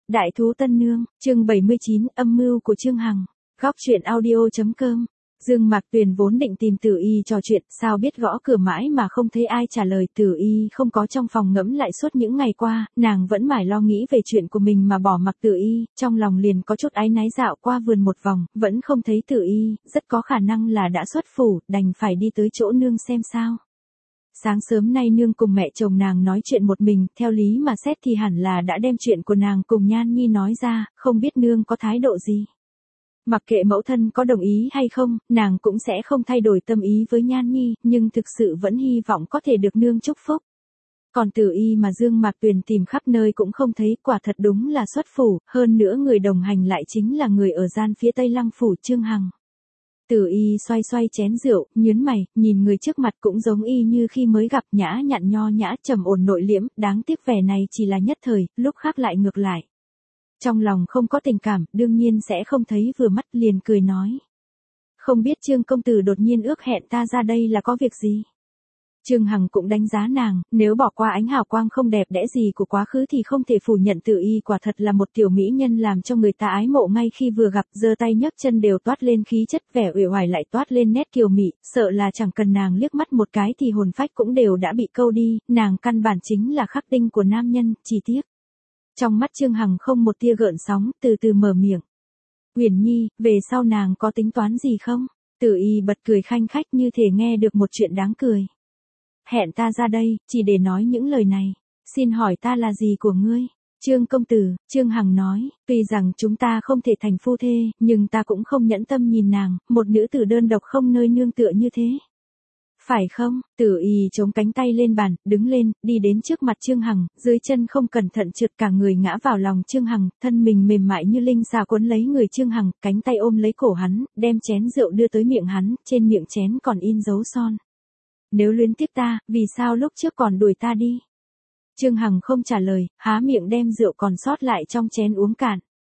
Đại thú tân nương, chương 79, âm mưu của Chương Hằng. Góc truyện audio.com. Dương Mạc Tuyền vốn định tìm Tử Y trò chuyện, sao biết gõ cửa mãi mà không thấy ai trả lời. Tử Y không có trong phòng ngẫm lại suốt những ngày qua, nàng vẫn mải lo nghĩ về chuyện của mình mà bỏ mặc Tử Y, trong lòng liền có chút áy náy. Dạo qua vườn một vòng, vẫn không thấy Tử Y, rất có khả năng là đã xuất phủ, đành phải đi tới chỗ nương xem sao. Sáng sớm nay nương cùng mẹ chồng nàng nói chuyện một mình, theo lý mà xét thì hẳn là đã đem chuyện của nàng cùng Nhan Nhi nói ra, không biết nương có thái độ gì. Mặc kệ mẫu thân có đồng ý hay không, nàng cũng sẽ không thay đổi tâm ý với Nhan Nhi, nhưng thực sự vẫn hy vọng có thể được nương chúc phúc. Còn Tử Y mà Dương Mạc Tuyền tìm khắp nơi cũng không thấy, quả thật đúng là xuất phủ, hơn nữa người đồng hành lại chính là người ở gian phía Tây Lăng phủ Chương Hằng. Tử Y xoay xoay chén rượu, nhướng mày, nhìn người trước mặt cũng giống y như khi mới gặp, nhã nhặn nho nhã, trầm ổn nội liễm, đáng tiếc vẻ này chỉ là nhất thời, lúc khác lại ngược lại. Trong lòng không có tình cảm, đương nhiên sẽ không thấy vừa mắt, liền cười nói. Không biết Trương công tử đột nhiên ước hẹn ta ra đây là có việc gì? Chương Hằng cũng đánh giá nàng, nếu bỏ qua ánh hào quang không đẹp đẽ gì của quá khứ thì không thể phủ nhận Tử Y quả thật là một tiểu mỹ nhân làm cho người ta ái mộ ngay khi vừa gặp, giơ tay nhấc chân đều toát lên khí chất, vẻ uể oải lại toát lên nét kiều mị, sợ là chẳng cần nàng liếc mắt một cái thì hồn phách cũng đều đã bị câu đi, nàng căn bản chính là khắc tinh của nam nhân, chỉ tiếc. Trong mắt Chương Hằng không một tia gợn sóng, từ từ mở miệng. Huyền Nhi, về sau nàng có tính toán gì không? Tử Y bật cười khanh khách như thể nghe được một chuyện đáng cười. Hẹn ta ra đây, chỉ để nói những lời này. Xin hỏi ta là gì của ngươi? Trương công tử, Chương Hằng nói, tuy rằng chúng ta không thể thành phu thê, nhưng ta cũng không nhẫn tâm nhìn nàng, một nữ tử đơn độc không nơi nương tựa như thế. Phải không? Tử Y chống cánh tay lên bàn, đứng lên, đi đến trước mặt Chương Hằng, dưới chân không cẩn thận trượt cả người ngã vào lòng Chương Hằng, thân mình mềm mại như linh xà cuốn lấy người Chương Hằng, cánh tay ôm lấy cổ hắn, đem chén rượu đưa tới miệng hắn, trên miệng chén còn in dấu son. Nếu luyến tiếc ta, vì sao lúc trước còn đuổi ta đi? Chương Hằng không trả lời, há miệng đem rượu còn sót lại trong chén uống cạn.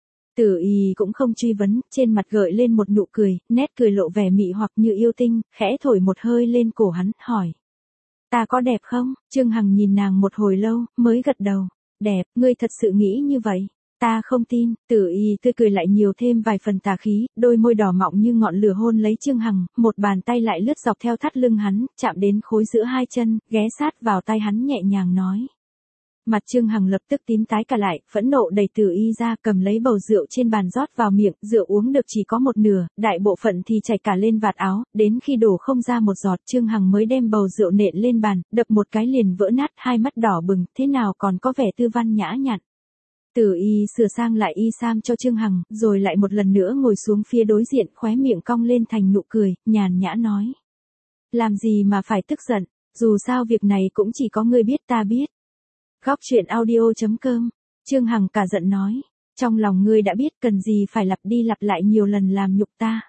Tử Y cũng không truy vấn, trên mặt gợi lên một nụ cười, nét cười lộ vẻ mị hoặc như yêu tinh, khẽ thổi một hơi lên cổ hắn, hỏi. Ta có đẹp không? Chương Hằng nhìn nàng một hồi lâu, mới gật đầu. Đẹp, ngươi thật sự nghĩ như vậy? Ta không tin. Tử Y tươi cười lại nhiều thêm vài phần tà khí, đôi môi đỏ mọng như ngọn lửa hôn lấy Chương Hằng, một bàn tay lại lướt dọc theo thắt lưng hắn, chạm đến khối giữa hai chân, ghé sát vào tay hắn nhẹ nhàng nói. Mặt Chương Hằng lập tức tím tái cả lại, phẫn nộ đẩy Tử Y ra, cầm lấy bầu rượu trên bàn rót vào miệng, rượu uống được chỉ có một nửa, đại bộ phận thì chảy cả lên vạt áo, đến khi đổ không ra một giọt, Chương Hằng mới đem bầu rượu nện lên bàn, đập một cái liền vỡ nát, hai mắt đỏ bừng, thế nào còn có vẻ tư văn nhã nhặn. Tử Y sửa sang lại y sam cho Chương Hằng, rồi lại một lần nữa ngồi xuống phía đối diện, khóe miệng cong lên thành nụ cười, nhàn nhã nói. Làm gì mà phải tức giận, dù sao việc này cũng chỉ có ngươi biết ta biết. Góc truyện audio.com. Chương Hằng cả giận nói. Trong lòng ngươi đã biết, cần gì phải lặp đi lặp lại nhiều lần làm nhục ta.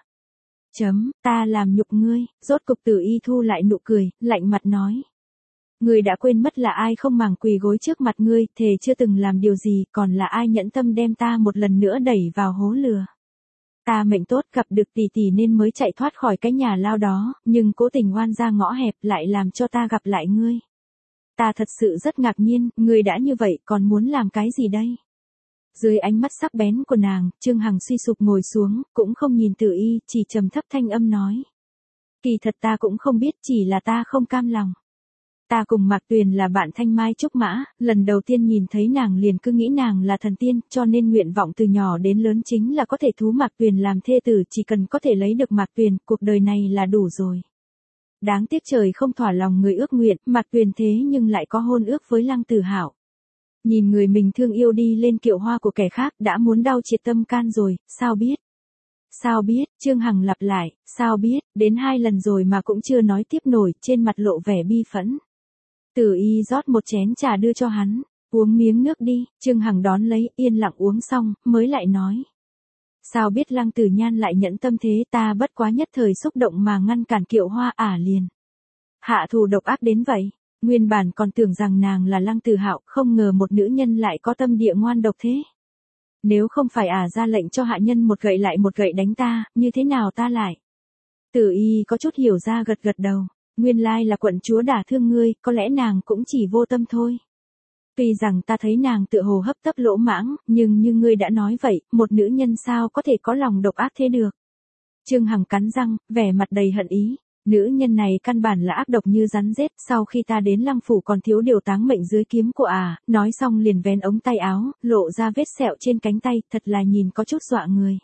Ta làm nhục ngươi, rốt cục Tử Y thu lại nụ cười, lạnh mặt nói. Ngươi đã quên mất là ai không màng quỳ gối trước mặt ngươi, thề chưa từng làm điều gì, còn là ai nhẫn tâm đem ta một lần nữa đẩy vào hố lừa. Ta mệnh tốt gặp được tỷ tỷ nên mới chạy thoát khỏi cái nhà lao đó, nhưng cố tình oan ra ngõ hẹp lại làm cho ta gặp lại ngươi. Ta thật sự rất ngạc nhiên, ngươi đã như vậy còn muốn làm cái gì đây? Dưới ánh mắt sắc bén của nàng, Chương Hằng suy sụp ngồi xuống, cũng không nhìn Tử Y, chỉ trầm thấp thanh âm nói. Kỳ thật ta cũng không biết, chỉ là ta không cam lòng. Ta cùng Mạc Tuyền là bạn thanh mai trúc mã, lần đầu tiên nhìn thấy nàng liền cứ nghĩ nàng là thần tiên, cho nên nguyện vọng từ nhỏ đến lớn chính là có thể thú Mạc Tuyền làm thê tử, chỉ cần có thể lấy được Mạc Tuyền, cuộc đời này là đủ rồi. Đáng tiếc trời không thỏa lòng người ước nguyện, Mạc Tuyền thế nhưng lại có hôn ước với Lăng Tử Hạo. Nhìn người mình thương yêu đi lên kiệu hoa của kẻ khác đã muốn đau triệt tâm can rồi, sao biết? Sao biết, Chương Hằng lặp lại, sao biết, đến 2 lần rồi mà cũng chưa nói tiếp nổi, trên mặt lộ vẻ bi phẫn. Tử Y rót một chén trà đưa cho hắn, uống miếng nước đi, Chương Hằng đón lấy, yên lặng uống xong, mới lại nói. Sao biết Lăng Tử Nhan lại nhẫn tâm thế, ta bất quá nhất thời xúc động mà ngăn cản kiệu hoa liền. Hạ thù độc ác đến vậy, nguyên bản còn tưởng rằng nàng là Lăng Tử Hạo, không ngờ một nữ nhân lại có tâm địa ngoan độc thế. Nếu không phải ra lệnh cho hạ nhân một gậy lại một gậy đánh ta, như thế nào ta lại? Tử Y có chút hiểu ra gật gật đầu, nguyên lai là quận chúa đả thương ngươi, có lẽ nàng cũng chỉ vô tâm thôi. Tuy rằng ta thấy nàng tựa hồ hấp tấp lỗ mãng, nhưng như ngươi đã nói vậy, một nữ nhân sao có thể có lòng độc ác thế được. Trương Hằng cắn răng, vẻ mặt đầy hận ý. Nữ nhân này căn bản là ác độc như rắn rết, sau khi ta đến Lăng phủ còn thiếu điều táng mệnh dưới kiếm của nói xong liền vén ống tay áo, lộ ra vết sẹo trên cánh tay, thật là nhìn có chút dọa người.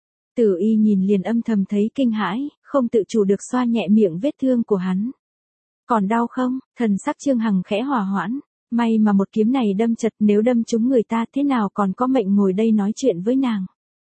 Tử Y nhìn liền âm thầm thấy kinh hãi, không tự chủ được xoa nhẹ miệng vết thương của hắn. Còn đau không? Thần sắc Trương Hằng khẽ hòa hoãn. May mà một kiếm này đâm chật, nếu đâm trúng người ta thế nào còn có mệnh ngồi đây nói chuyện với nàng.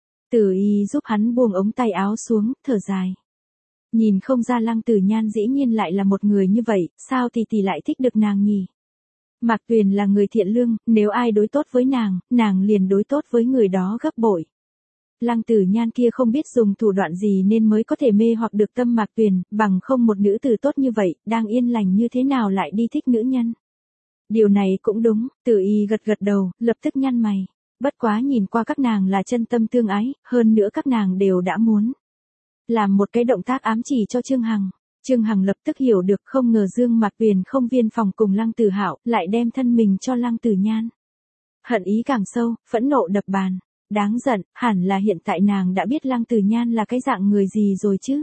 Tử Y giúp hắn buông ống tay áo xuống, thở dài. Nhìn không ra Lăng Tử Nhan dĩ nhiên lại là một người như vậy, sao tỷ lại thích được nàng nhỉ? Mạc Tuyền là người thiện lương, nếu ai đối tốt với nàng liền đối tốt với người đó gấp bội. Lăng Tử Nhan kia không biết dùng thủ đoạn gì nên mới có thể mê hoặc được tâm Mạc Tuyền, bằng không một nữ tử tốt như vậy, đang yên lành như thế nào lại đi thích nữ nhân. Điều này cũng đúng, Tử Y gật gật đầu, lập tức nhăn mày. Bất quá nhìn qua các nàng là chân tâm tương ái, hơn nữa các nàng đều đã muốn làm một cái động tác ám chỉ cho Trương Hằng. Trương Hằng lập tức hiểu được, không ngờ Dương Mạc Tuyền không viên phòng cùng Lăng Tử Hạo, lại đem thân mình cho Lăng Tử Nhan. Hận ý càng sâu, phẫn nộ đập bàn. Đáng giận, hẳn là hiện tại nàng đã biết Lăng Tử Nhan là cái dạng người gì rồi chứ.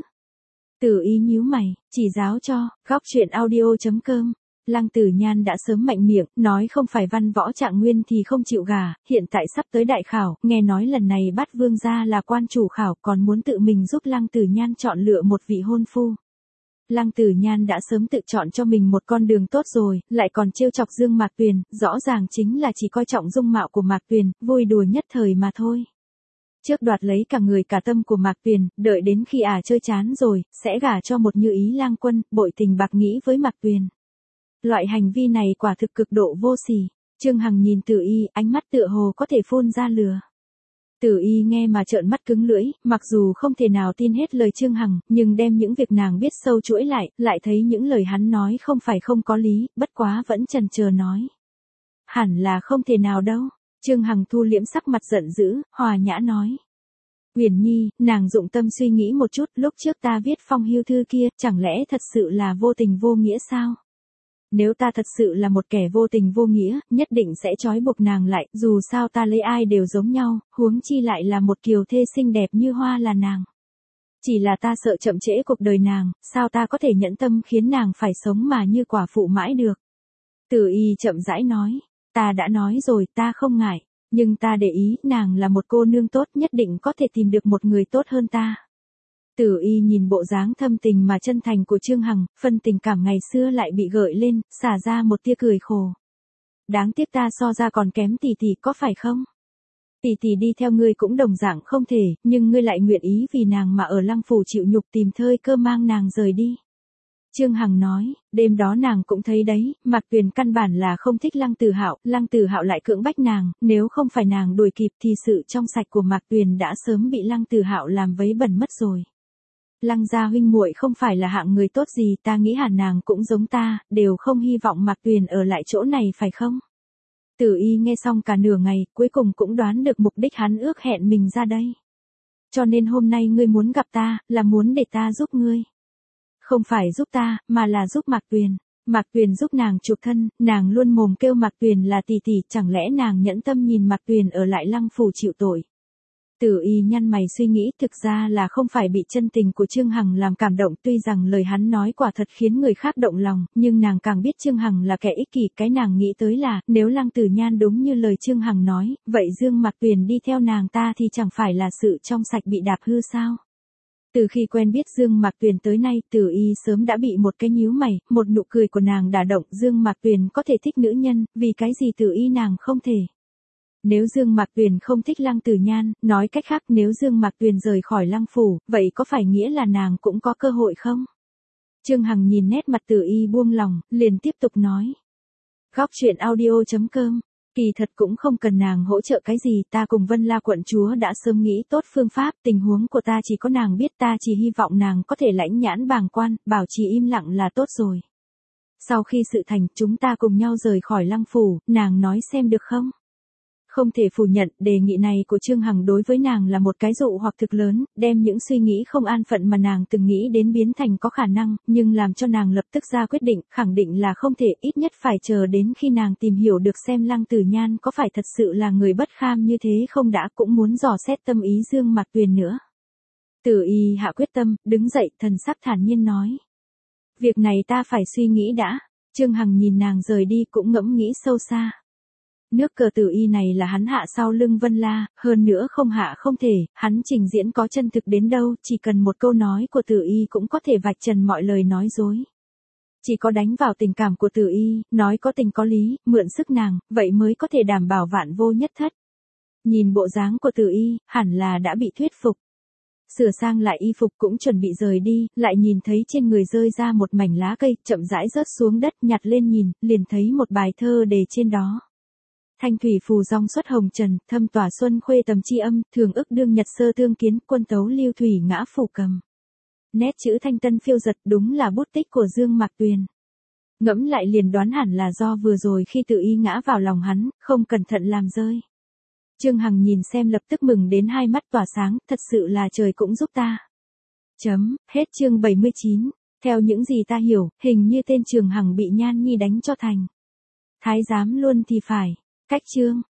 Tử Y nhíu mày, chỉ giáo cho, góc truyện audio.com. Lăng Tử Nhan đã sớm mạnh miệng, nói không phải văn võ trạng nguyên thì không chịu gả, hiện tại sắp tới đại khảo, nghe nói lần này Bát Vương gia là quan chủ khảo còn muốn tự mình giúp Lăng Tử Nhan chọn lựa một vị hôn phu. Lăng Tử Nhan đã sớm tự chọn cho mình một con đường tốt rồi, lại còn trêu chọc Dương Mạc Tuyền, rõ ràng chính là chỉ coi trọng dung mạo của Mạc Tuyền, vui đùa nhất thời mà thôi. Trước đoạt lấy cả người cả tâm của Mạc Tuyền, đợi đến khi chơi chán rồi, sẽ gả cho một Như Ý lang quân, bội tình bạc nghĩa với Mạc Tuyền. Loại hành vi này quả thực cực độ vô sỉ. Trương Hằng nhìn Tử Y, ánh mắt tựa hồ có thể phun ra lửa. Tử Y nghe mà trợn mắt cứng lưỡi, mặc dù không thể nào tin hết lời Trương Hằng, nhưng đem những việc nàng biết sâu chuỗi lại thấy những lời hắn nói không phải không có lý, bất quá vẫn chần chờ nói. Hẳn là không thể nào đâu. Trương Hằng thu liễm sắc mặt giận dữ, hòa nhã nói. Uyển Nhi, nàng dụng tâm suy nghĩ một chút, lúc trước ta viết phong hưu thư kia, chẳng lẽ thật sự là vô tình vô nghĩa sao? Nếu ta thật sự là một kẻ vô tình vô nghĩa, nhất định sẽ trói buộc nàng lại, dù sao ta lấy ai đều giống nhau, huống chi lại là một kiều thê xinh đẹp như hoa là nàng. Chỉ là ta sợ chậm trễ cuộc đời nàng, sao ta có thể nhẫn tâm khiến nàng phải sống mà như quả phụ mãi được. Tử Y chậm rãi nói, ta đã nói rồi ta không ngại, nhưng ta để ý nàng là một cô nương tốt nhất định có thể tìm được một người tốt hơn ta. Tử Y nhìn bộ dáng thâm tình mà chân thành của Trương Hằng, phân tình cảm ngày xưa lại bị gợi lên, xả ra một tia cười khổ. Đáng tiếc ta so ra còn kém tỷ có phải không? Tỷ đi theo ngươi cũng đồng dạng không thể, nhưng ngươi lại nguyện ý vì nàng mà ở Lăng phủ chịu nhục tìm thời cơ mang nàng rời đi. Trương Hằng nói, đêm đó nàng cũng thấy đấy, Mạc Tuyền căn bản là không thích Lăng Tử Hạo lại cưỡng bách nàng, nếu không phải nàng đuổi kịp thì sự trong sạch của Mạc Tuyền đã sớm bị Lăng Tử Hạo làm vấy bẩn mất rồi. Lăng gia huynh muội không phải là hạng người tốt gì, ta nghĩ hẳn nàng cũng giống ta, đều không hy vọng Mạc Tuyền ở lại chỗ này phải không? Tử Y nghe xong cả nửa ngày, cuối cùng cũng đoán được mục đích hắn ước hẹn mình ra đây. Cho nên hôm nay ngươi muốn gặp ta, là muốn để ta giúp ngươi. Không phải giúp ta, mà là giúp Mạc Tuyền. Mạc Tuyền giúp nàng chuộc thân, nàng luôn mồm kêu Mạc Tuyền là tỷ, chẳng lẽ nàng nhẫn tâm nhìn Mạc Tuyền ở lại Lăng phủ chịu tội. Tử Y nhăn mày suy nghĩ, thực ra là không phải bị chân tình của Trương Hằng làm cảm động, tuy rằng lời hắn nói quả thật khiến người khác động lòng, nhưng nàng càng biết Trương Hằng là kẻ ích kỷ, cái nàng nghĩ tới là, nếu Lăng Tử Nhan đúng như lời Trương Hằng nói, vậy Dương Mạc Tuyền đi theo nàng ta thì chẳng phải là sự trong sạch bị đạp hư sao? Từ khi quen biết Dương Mạc Tuyền tới nay, Tử Y sớm đã bị một cái nhíu mày, một nụ cười của nàng đả động, Dương Mạc Tuyền có thể thích nữ nhân, vì cái gì Tử Y nàng không thể? Nếu Dương Mạc Tuyền không thích Lăng Tử Nhan, nói cách khác nếu Dương Mạc Tuyền rời khỏi Lăng phủ, vậy có phải nghĩa là nàng cũng có cơ hội không? Trương Hằng nhìn nét mặt Tử Y buông lòng, liền tiếp tục nói. Góc truyện audio.com, kỳ thật cũng không cần nàng hỗ trợ cái gì, ta cùng Vân La quận chúa đã sớm nghĩ tốt phương pháp, tình huống của ta chỉ có nàng biết, ta chỉ hy vọng nàng có thể lãnh nhãn bàng quan, bảo trì im lặng là tốt rồi. Sau khi sự thành, chúng ta cùng nhau rời khỏi Lăng phủ, nàng nói xem được không? Không thể phủ nhận, đề nghị này của Trương Hằng đối với nàng là một cái dụ hoặc thực lớn, đem những suy nghĩ không an phận mà nàng từng nghĩ đến biến thành có khả năng, nhưng làm cho nàng lập tức ra quyết định, khẳng định là không thể, ít nhất phải chờ đến khi nàng tìm hiểu được xem Lăng Tử Nhan có phải thật sự là người bất kham như thế không đã, cũng muốn dò xét tâm ý Dương Mạc Tuyền nữa. Tử Y hạ quyết tâm, đứng dậy, thần sắc thản nhiên nói. Việc này ta phải suy nghĩ đã. Trương Hằng nhìn nàng rời đi cũng ngẫm nghĩ sâu xa. Nước cờ Tử Y này là hắn hạ sau lưng Vân La, hơn nữa không hạ không thể, hắn trình diễn có chân thực đến đâu, chỉ cần một câu nói của Tử Y cũng có thể vạch trần mọi lời nói dối. Chỉ có đánh vào tình cảm của Tử Y, nói có tình có lý, mượn sức nàng, vậy mới có thể đảm bảo vạn vô nhất thất. Nhìn bộ dáng của Tử Y, hẳn là đã bị thuyết phục. Sửa sang lại y phục cũng chuẩn bị rời đi, lại nhìn thấy trên người rơi ra một mảnh lá cây, chậm rãi rớt xuống đất, nhặt lên nhìn, liền thấy một bài thơ đề trên đó. Thanh thủy phù dòng xuất hồng trần, thâm tỏa xuân khuê tầm chi âm, thường ức đương nhật sơ tương kiến, quân tấu lưu thủy ngã phủ cầm. Nét chữ thanh tân phiêu giật, đúng là bút tích của Dương Mạc Tuyền. Ngẫm lại liền đoán hẳn là do vừa rồi khi Tử Y ngã vào lòng hắn, không cẩn thận làm rơi. Trương Hằng nhìn xem lập tức mừng đến hai mắt tỏa sáng, thật sự là trời cũng giúp ta. Hết chương 79. Theo những gì ta hiểu, hình như tên Trường Hằng bị Nhan Nhi đánh cho thành thái giám luôn thì phải. Cách chương.